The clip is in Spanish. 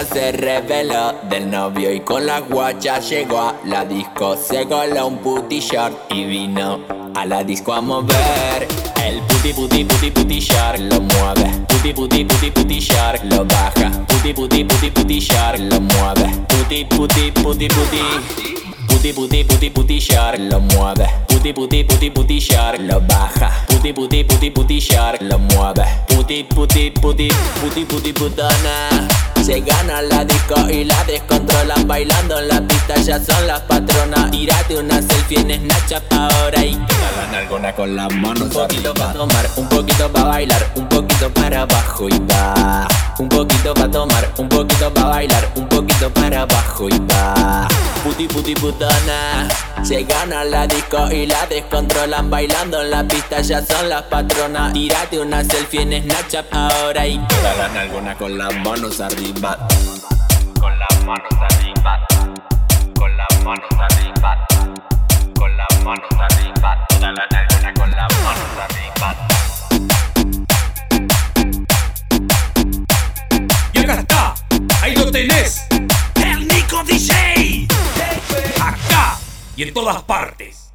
se reveló del novio y con la guacha llegó a la disco. Se coló un puti short y vino a la disco a mover. El puti shark lo mueve. Puti shark lo baja. Puti shark lo mueve. Puti shark lo mueve. Puti shark lo baja. Puti shark lo mueve. Puti putona. Se gana la disco y la descontrolan. Bailando en la pista ya son las patronas. Tírate una selfie en Snapchat ahora y quedan alguna con las manos. Un poquito pa' tomar, un poquito pa' bailar, un poquito para abajo y va. Un poquito pa' tomar, un poquito pa' bailar, un poquito para abajo y va. Puti putona. Se gana la disco y la descontrolan. Bailando en la pista ya son las patronas. Tírate una selfie en Snapchat ahora y quedan alguna con las manos arriba. Con las manos arriba. Con las manos arriba. Con las manos arriba. Toda la alguna con las manos arriba. Y acá está, ahí lo tenés, el Nico DJ. Acá y en todas partes.